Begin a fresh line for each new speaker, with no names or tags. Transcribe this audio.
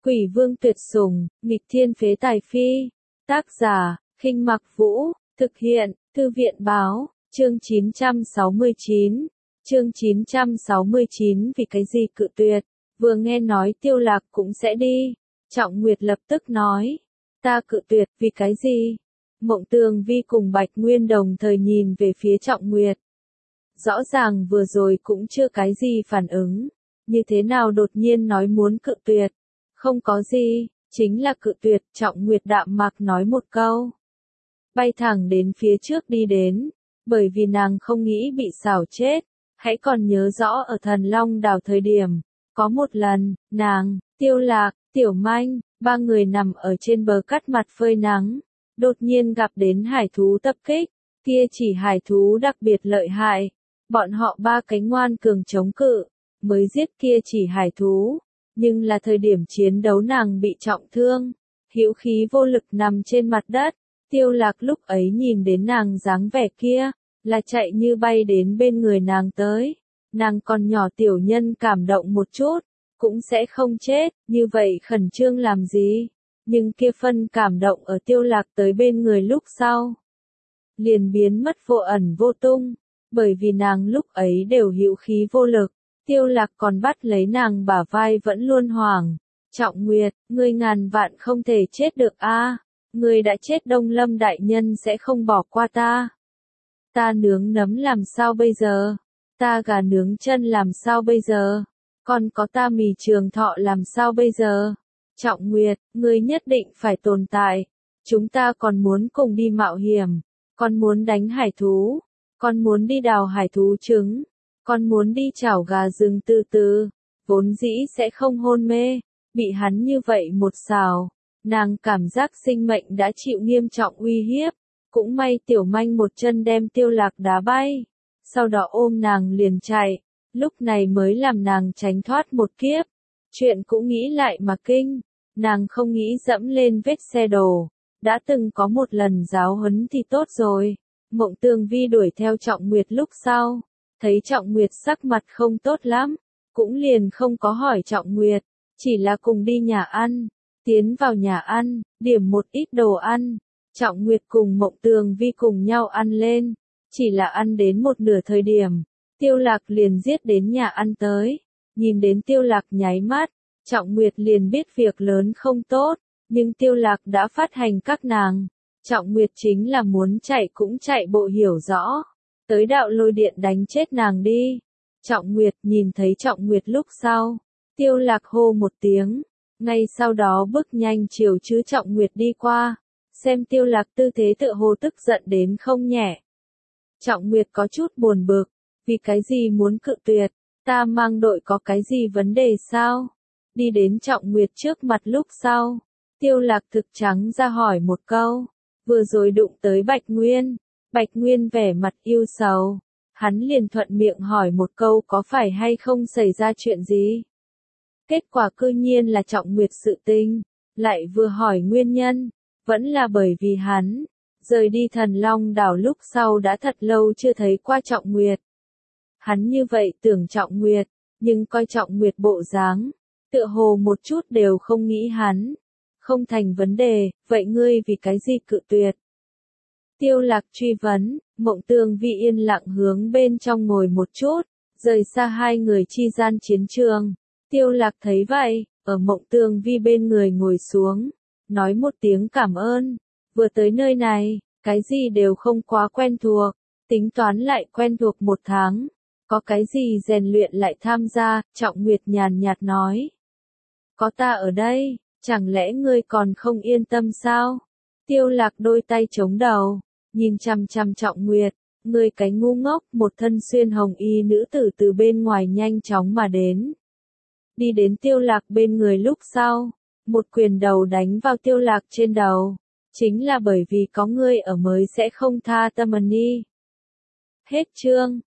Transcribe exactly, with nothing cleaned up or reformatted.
Quỷ vương tuyệt sủng, nghịch thiên phế tài phi. Tác giả, Khinh Mặc Vũ, thực hiện, Thư viện báo, chương chín trăm sáu mươi chín. Chương chín trăm sáu mươi chín vì cái gì cự tuyệt, vừa nghe nói Tiêu Lạc cũng sẽ đi. Trọng Nguyệt lập tức nói, ta cự tuyệt vì cái gì? Mộng Tường Vi cùng Bạch Nguyên đồng thời nhìn về phía Trọng Nguyệt. Rõ ràng vừa rồi cũng chưa cái gì phản ứng, như thế nào đột nhiên nói muốn cự tuyệt? Không có gì, chính là cự tuyệt. Trọng Nguyệt đạm mạc nói một câu, bay thẳng đến phía trước đi đến, bởi vì nàng không nghĩ bị xảo chết. Hãy còn nhớ rõ ở Thần Long Đảo thời điểm, có một lần, nàng, Tiêu Lạc, Tiểu Manh, ba người nằm ở trên bờ cát mặt phơi nắng, đột nhiên gặp đến hải thú tập kích, kia chỉ hải thú đặc biệt lợi hại, bọn họ ba cánh ngoan cường chống cự, mới giết kia chỉ hải thú, nhưng là thời điểm chiến đấu nàng bị trọng thương, hữu khí vô lực nằm trên mặt đất. Tiêu Lạc lúc ấy nhìn đến nàng dáng vẻ kia, là chạy như bay đến bên người nàng tới. Nàng còn nhỏ tiểu nhân cảm động một chút, cũng sẽ không chết, như vậy khẩn trương làm gì? Nhưng kia phân cảm động ở Tiêu Lạc tới bên người lúc sau, liền biến mất vô ẩn vô tung, bởi vì nàng lúc ấy đều hữu khí vô lực. Tiêu Lạc còn bắt lấy nàng bả vai vẫn luôn hoảng. Trọng Nguyệt, ngươi ngàn vạn không thể chết được a, ngươi đã chết Đông Lâm đại nhân sẽ không bỏ qua ta. Ta nướng nấm làm sao bây giờ? Ta gà nướng chân làm sao bây giờ? Còn có ta mì trường thọ làm sao bây giờ? Trọng Nguyệt, ngươi nhất định phải tồn tại. Chúng ta còn muốn cùng đi mạo hiểm, còn muốn đánh hải thú, còn muốn đi đào hải thú trứng, còn muốn đi chảo gà rừng từ từ, vốn dĩ sẽ không hôn mê, bị hắn như vậy một xào, nàng cảm giác sinh mệnh đã chịu nghiêm trọng uy hiếp. Cũng may Tiểu Manh một chân đem Tiêu Lạc đá bay, sau đó ôm nàng liền chạy, lúc này mới làm nàng tránh thoát một kiếp. Chuyện cũng nghĩ lại mà kinh, nàng không nghĩ dẫm lên vết xe đổ, đã từng có một lần giáo huấn thì tốt rồi. Mộng Tường Vi đuổi theo Trọng Nguyệt lúc sau, thấy Trọng Nguyệt sắc mặt không tốt lắm, cũng liền không có hỏi Trọng Nguyệt, chỉ là cùng đi nhà ăn, tiến vào nhà ăn, điểm một ít đồ ăn. Trọng Nguyệt cùng Mộng Tường Vi cùng nhau ăn lên, chỉ là ăn đến một nửa thời điểm, Tiêu Lạc liền giết đến nhà ăn tới. Nhìn đến Tiêu Lạc nháy mắt, Trọng Nguyệt liền biết việc lớn không tốt, nhưng Tiêu Lạc đã phát hành các nàng. Trọng Nguyệt chính là muốn chạy cũng chạy bộ hiểu rõ, tới đạo lôi điện đánh chết nàng đi. Trọng Nguyệt nhìn thấy Trọng Nguyệt lúc sau, Tiêu Lạc hô một tiếng, ngay sau đó bước nhanh chiều chứ Trọng Nguyệt đi qua. Xem Tiêu Lạc tư thế tựa hồ tức giận đến không nhẹ. Trọng Nguyệt có chút buồn bực, vì cái gì muốn cự tuyệt, ta mang đội có cái gì vấn đề sao? Đi đến Trọng Nguyệt trước mặt lúc sau, Tiêu Lạc thực trắng ra hỏi một câu, vừa rồi đụng tới Bạch Nguyên, Bạch Nguyên vẻ mặt yêu sầu, hắn liền thuận miệng hỏi một câu có phải hay không xảy ra chuyện gì? Kết quả cư nhiên là Trọng Nguyệt sự tình, lại vừa hỏi nguyên nhân. Vẫn là bởi vì hắn, rời đi Thần Long Đảo lúc sau đã thật lâu chưa thấy qua Trọng Nguyệt. Hắn như vậy tưởng Trọng Nguyệt, nhưng coi Trọng Nguyệt bộ dáng, tựa hồ một chút đều không nghĩ hắn. Không thành vấn đề, vậy ngươi vì cái gì cự tuyệt? Tiêu Lạc truy vấn, Mộng Tường Vi yên lặng hướng bên trong ngồi một chút, rời xa hai người chi gian chiến trường. Tiêu Lạc thấy vậy, ở Mộng Tường Vi bên người ngồi xuống. Nói một tiếng cảm ơn, vừa tới nơi này, cái gì đều không quá quen thuộc, tính toán lại quen thuộc một tháng, có cái gì rèn luyện lại tham gia. Trọng Nguyệt nhàn nhạt nói, có ta ở đây, chẳng lẽ ngươi còn không yên tâm sao? Tiêu Lạc đôi tay chống đầu, nhìn chằm chằm Trọng Nguyệt, ngươi cái ngu ngốc. Một thân xuyên hồng y nữ tử từ bên ngoài nhanh chóng mà đến, đi đến Tiêu Lạc bên người lúc sau. Một quyền đầu đánh vào Tiêu Lạc trên đầu, chính là bởi vì có ngươi ở mới sẽ không tha Tâm Ân Nhi. Hết chương.